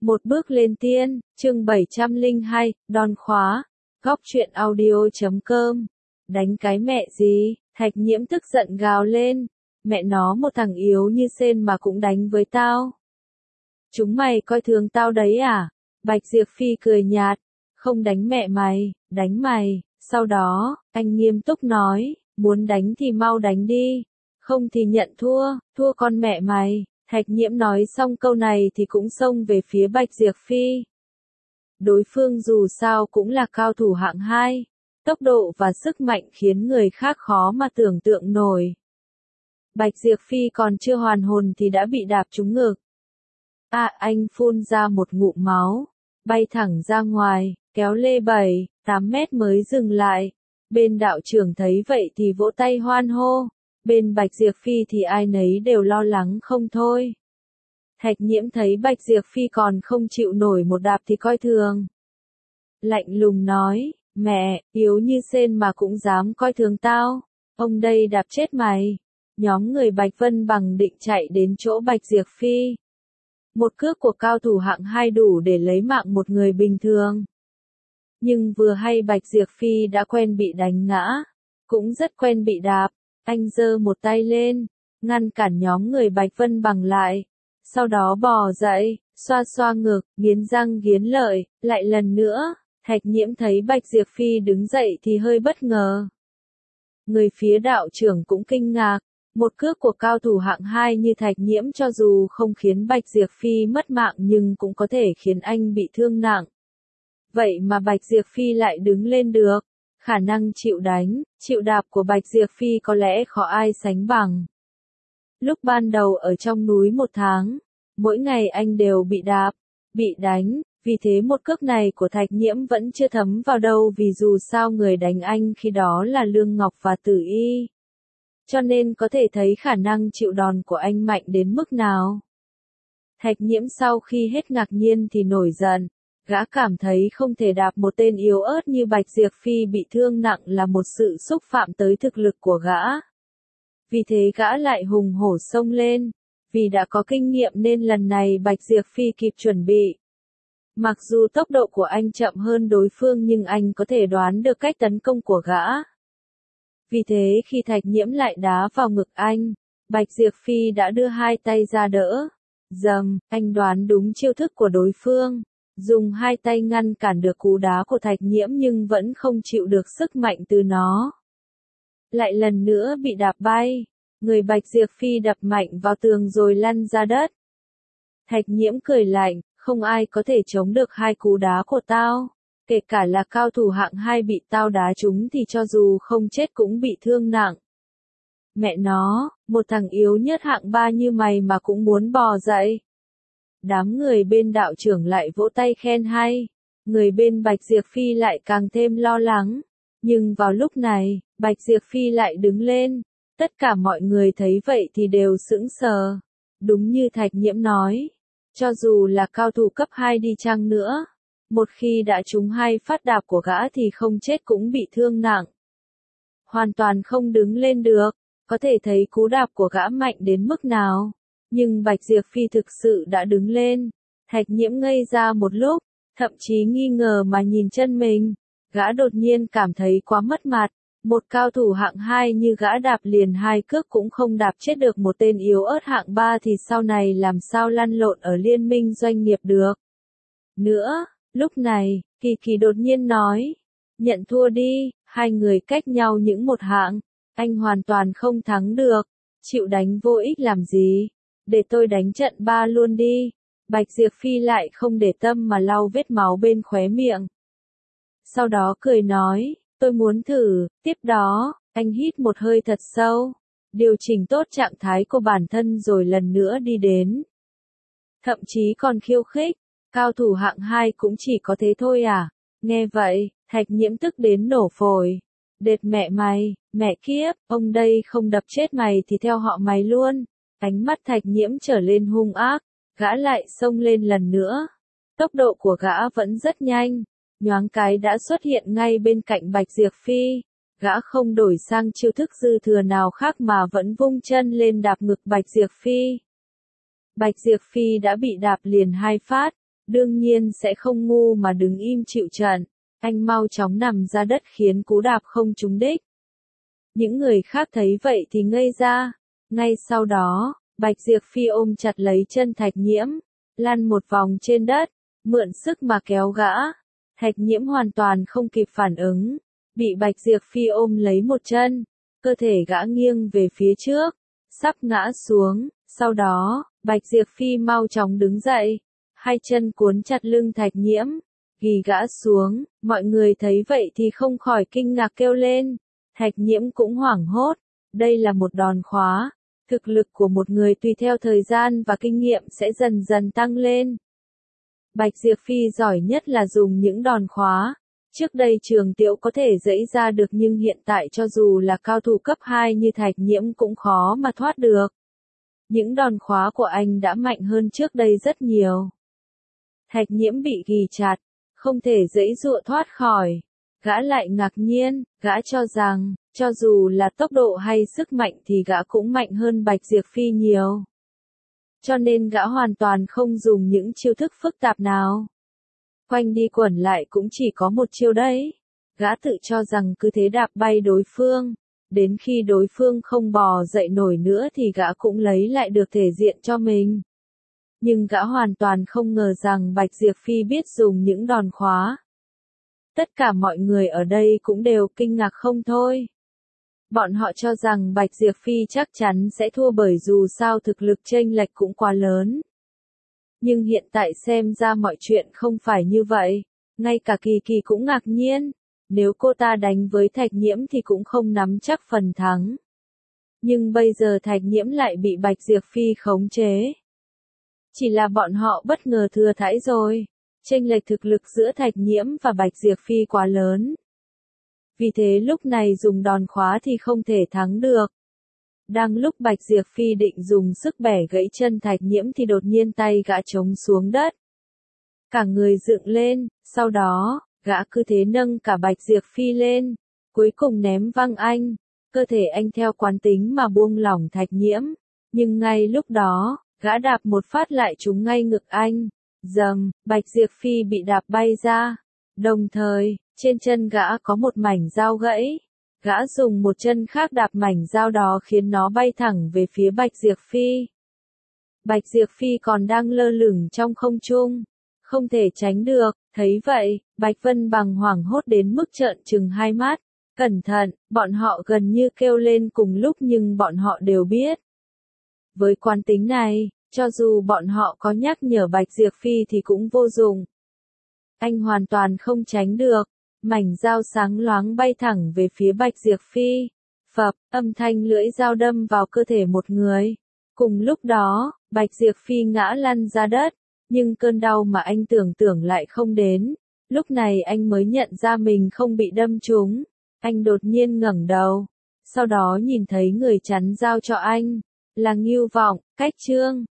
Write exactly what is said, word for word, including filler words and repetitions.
Một bước lên tiên, chương bảy trăm lẻ hai, đòn khóa, góc truyện audio chấm com. Đánh cái mẹ gì, Thạch Nhiễm tức giận gào lên, mẹ nó một thằng yếu như sên mà cũng đánh với tao. Chúng mày coi thường tao đấy à? Bạch Diệp Phi cười nhạt, không đánh mẹ mày, đánh mày. Sau đó, anh nghiêm túc nói, muốn đánh thì mau đánh đi, không thì nhận thua, thua con mẹ mày. Thạch Nhiễm nói xong câu này thì cũng xông về phía Bạch Diệp Phi. Đối phương dù sao cũng là cao thủ hạng hai, tốc độ và sức mạnh khiến người khác khó mà tưởng tượng nổi. Bạch Diệp Phi còn chưa hoàn hồn thì đã bị đạp trúng ngực. À, anh phun ra một ngụm máu, bay thẳng ra ngoài, kéo lê bảy, tám mét mới dừng lại. Bên đạo trưởng thấy vậy thì vỗ tay hoan hô. Bên Bạch Diệp Phi thì ai nấy đều lo lắng không thôi. Thạch Nhiễm thấy Bạch Diệp Phi còn không chịu nổi một đạp thì coi thường. Lạnh lùng nói, mẹ, yếu như sên mà cũng dám coi thường tao, ông đây đạp chết mày. Nhóm người Bạch Vân Bằng định chạy đến chỗ Bạch Diệp Phi. Một cước của cao thủ hạng hai đủ để lấy mạng một người bình thường. Nhưng vừa hay Bạch Diệp Phi đã quen bị đánh ngã, cũng rất quen bị đạp. Anh giơ một tay lên, ngăn cản nhóm người Bạch Vân Bằng lại. Sau đó bò dậy, xoa xoa ngực, nghiến răng nghiến lợi, lại lần nữa. Thạch Nhiễm thấy Bạch Diệp Phi đứng dậy thì hơi bất ngờ. Người phía đạo trưởng cũng kinh ngạc, một cước của cao thủ hạng hai như Thạch Nhiễm cho dù không khiến Bạch Diệp Phi mất mạng nhưng cũng có thể khiến anh bị thương nặng. Vậy mà Bạch Diệp Phi lại đứng lên được. Khả năng chịu đánh, chịu đạp của Bạch Diệp Phi có lẽ khó ai sánh bằng. Lúc ban đầu ở trong núi một tháng, mỗi ngày anh đều bị đạp, bị đánh, vì thế một cước này của Thạch Nhiễm vẫn chưa thấm vào đâu vì dù sao người đánh anh khi đó là Lương Ngọc và Tử Y. Cho nên có thể thấy khả năng chịu đòn của anh mạnh đến mức nào. Thạch Nhiễm sau khi hết ngạc nhiên thì nổi giận. Gã cảm thấy không thể đạp một tên yếu ớt như Bạch Diệp Phi bị thương nặng là một sự xúc phạm tới thực lực của gã. Vì thế gã lại hùng hổ xông lên, vì đã có kinh nghiệm nên lần này Bạch Diệp Phi kịp chuẩn bị. Mặc dù tốc độ của anh chậm hơn đối phương nhưng anh có thể đoán được cách tấn công của gã. Vì thế khi Thạch Nhiễm lại đá vào ngực anh, Bạch Diệp Phi đã đưa hai tay ra đỡ. Dầm, anh đoán đúng chiêu thức của đối phương. Dùng hai tay ngăn cản được cú đá của Thạch Nhiễm nhưng vẫn không chịu được sức mạnh từ nó. Lại lần nữa bị đạp bay, người Bạch Diệp Phi đập mạnh vào tường rồi lăn ra đất. Thạch Nhiễm cười lạnh, không ai có thể chống được hai cú đá của tao. Kể cả là cao thủ hạng hai bị tao đá trúng thì cho dù không chết cũng bị thương nặng. Mẹ nó, một thằng yếu nhất hạng ba như mày mà cũng muốn bò dậy. Đám người bên đạo trưởng lại vỗ tay khen hay, người bên Bạch Diệp Phi lại càng thêm lo lắng. Nhưng vào lúc này, Bạch Diệp Phi lại đứng lên, tất cả mọi người thấy vậy thì đều sững sờ. Đúng như Thạch Nhiễm nói, cho dù là cao thủ cấp hai đi chăng nữa, một khi đã trúng hai phát đạp của gã thì không chết cũng bị thương nặng. Hoàn toàn không đứng lên được, có thể thấy cú đạp của gã mạnh đến mức nào. Nhưng Bạch Diệp Phi thực sự đã đứng lên. Thạch Nhiễm ngây ra một lúc, thậm chí nghi ngờ mà nhìn chân mình. Gã đột nhiên cảm thấy quá mất mặt. Một cao thủ hạng hai như gã đạp liền hai cước cũng không đạp chết được một tên yếu ớt hạng ba thì sau này làm sao lăn lộn ở liên minh doanh nghiệp được. Nữa, lúc này, Kỳ Kỳ đột nhiên nói, nhận thua đi, hai người cách nhau những một hạng. Anh hoàn toàn không thắng được, chịu đánh vô ích làm gì. Để tôi đánh trận ba luôn đi. Bạch Diệp Phi lại không để tâm mà lau vết máu bên khóe miệng. Sau đó cười nói, tôi muốn thử. Tiếp đó, anh hít một hơi thật sâu, điều chỉnh tốt trạng thái của bản thân rồi lần nữa đi đến. Thậm chí còn khiêu khích, cao thủ hạng hai cũng chỉ có thế thôi à. Nghe vậy, Thạch Nhiễm tức đến nổ phổi. Đệt mẹ mày, mẹ kiếp, ông đây không đập chết mày thì theo họ mày luôn. Ánh mắt Thạch Nhiễm trở lên hung ác, gã lại xông lên lần nữa. Tốc độ của gã vẫn rất nhanh, nhoáng cái đã xuất hiện ngay bên cạnh Bạch Diệp Phi. Gã không đổi sang chiêu thức dư thừa nào khác mà vẫn vung chân lên đạp ngực Bạch Diệp Phi. Bạch Diệp Phi đã bị đạp liền hai phát, đương nhiên sẽ không ngu mà đứng im chịu trận, anh mau chóng nằm ra đất khiến cú đạp không trúng đích. Những người khác thấy vậy thì ngây ra, ngay sau đó, Bạch Diệp Phi ôm chặt lấy chân Thạch Nhiễm, lăn một vòng trên đất, mượn sức mà kéo gã. Thạch Nhiễm hoàn toàn không kịp phản ứng, bị Bạch Diệp Phi ôm lấy một chân, cơ thể gã nghiêng về phía trước, sắp ngã xuống, sau đó, Bạch Diệp Phi mau chóng đứng dậy, hai chân cuốn chặt lưng Thạch Nhiễm, ghi gã xuống, mọi người thấy vậy thì không khỏi kinh ngạc kêu lên, Thạch Nhiễm cũng hoảng hốt, đây là một đòn khóa, thực lực của một người tùy theo thời gian và kinh nghiệm sẽ dần dần tăng lên. Bạch Diệp Phi giỏi nhất là dùng những đòn khóa. Trước đây Trường Tiệu có thể dẫy ra được nhưng hiện tại cho dù là cao thủ cấp hai như Thạch Nhiễm cũng khó mà thoát được. Những đòn khóa của anh đã mạnh hơn trước đây rất nhiều. Thạch Nhiễm bị ghì chặt, không thể dẫy dụa thoát khỏi. Gã lại ngạc nhiên, gã cho rằng, cho dù là tốc độ hay sức mạnh thì gã cũng mạnh hơn Bạch Diệp Phi nhiều. Cho nên gã hoàn toàn không dùng những chiêu thức phức tạp nào. Quanh đi quẩn lại cũng chỉ có một chiêu đấy. Gã tự cho rằng cứ thế đạp bay đối phương. Đến khi đối phương không bò dậy nổi nữa thì gã cũng lấy lại được thể diện cho mình. Nhưng gã hoàn toàn không ngờ rằng Bạch Diệp Phi biết dùng những đòn khóa. Tất cả mọi người ở đây cũng đều kinh ngạc không thôi. Bọn họ cho rằng Bạch Diệp Phi chắc chắn sẽ thua bởi dù sao thực lực chênh lệch cũng quá lớn. Nhưng hiện tại xem ra mọi chuyện không phải như vậy. Ngay cả Kỳ Kỳ cũng ngạc nhiên. Nếu cô ta đánh với Thạch Nhiễm thì cũng không nắm chắc phần thắng. Nhưng bây giờ Thạch Nhiễm lại bị Bạch Diệp Phi khống chế. Chỉ là bọn họ bất ngờ thừa thãi rồi. Chênh lệch thực lực giữa Thạch Nhiễm và Bạch Diệp Phi quá lớn. Vì thế lúc này dùng đòn khóa thì không thể thắng được. Đang lúc Bạch Diệp Phi định dùng sức bẻ gãy chân Thạch Nhiễm thì đột nhiên tay gã trống xuống đất. Cả người dựng lên, sau đó, gã cứ thế nâng cả Bạch Diệp Phi lên, cuối cùng ném văng anh. Cơ thể anh theo quán tính mà buông lỏng Thạch Nhiễm. Nhưng ngay lúc đó, gã đạp một phát lại trúng ngay ngực anh. Dầm, Bạch Diệp Phi bị đạp bay ra. Đồng thời, trên chân gã có một mảnh dao gãy. Gã dùng một chân khác đạp mảnh dao đó khiến nó bay thẳng về phía Bạch Diệp Phi. Bạch Diệp Phi còn đang lơ lửng trong không trung. Không thể tránh được, thấy vậy, Bạch Vân Bằng hoảng hốt đến mức trợn trừng hai mắt. Cẩn thận, bọn họ gần như kêu lên cùng lúc nhưng bọn họ đều biết. Với quán tính này, cho dù bọn họ có nhắc nhở Bạch Diệp Phi thì cũng vô dụng. Anh hoàn toàn không tránh được. Mảnh dao sáng loáng bay thẳng về phía Bạch Diệp Phi. Phập, âm thanh lưỡi dao đâm vào cơ thể một người. Cùng lúc đó, Bạch Diệp Phi ngã lăn ra đất. Nhưng cơn đau mà anh tưởng tưởng lại không đến. Lúc này anh mới nhận ra mình không bị đâm trúng. Anh đột nhiên ngẩng đầu. Sau đó nhìn thấy người chắn dao cho anh. Là Ngưu Vọng, Cách Trương.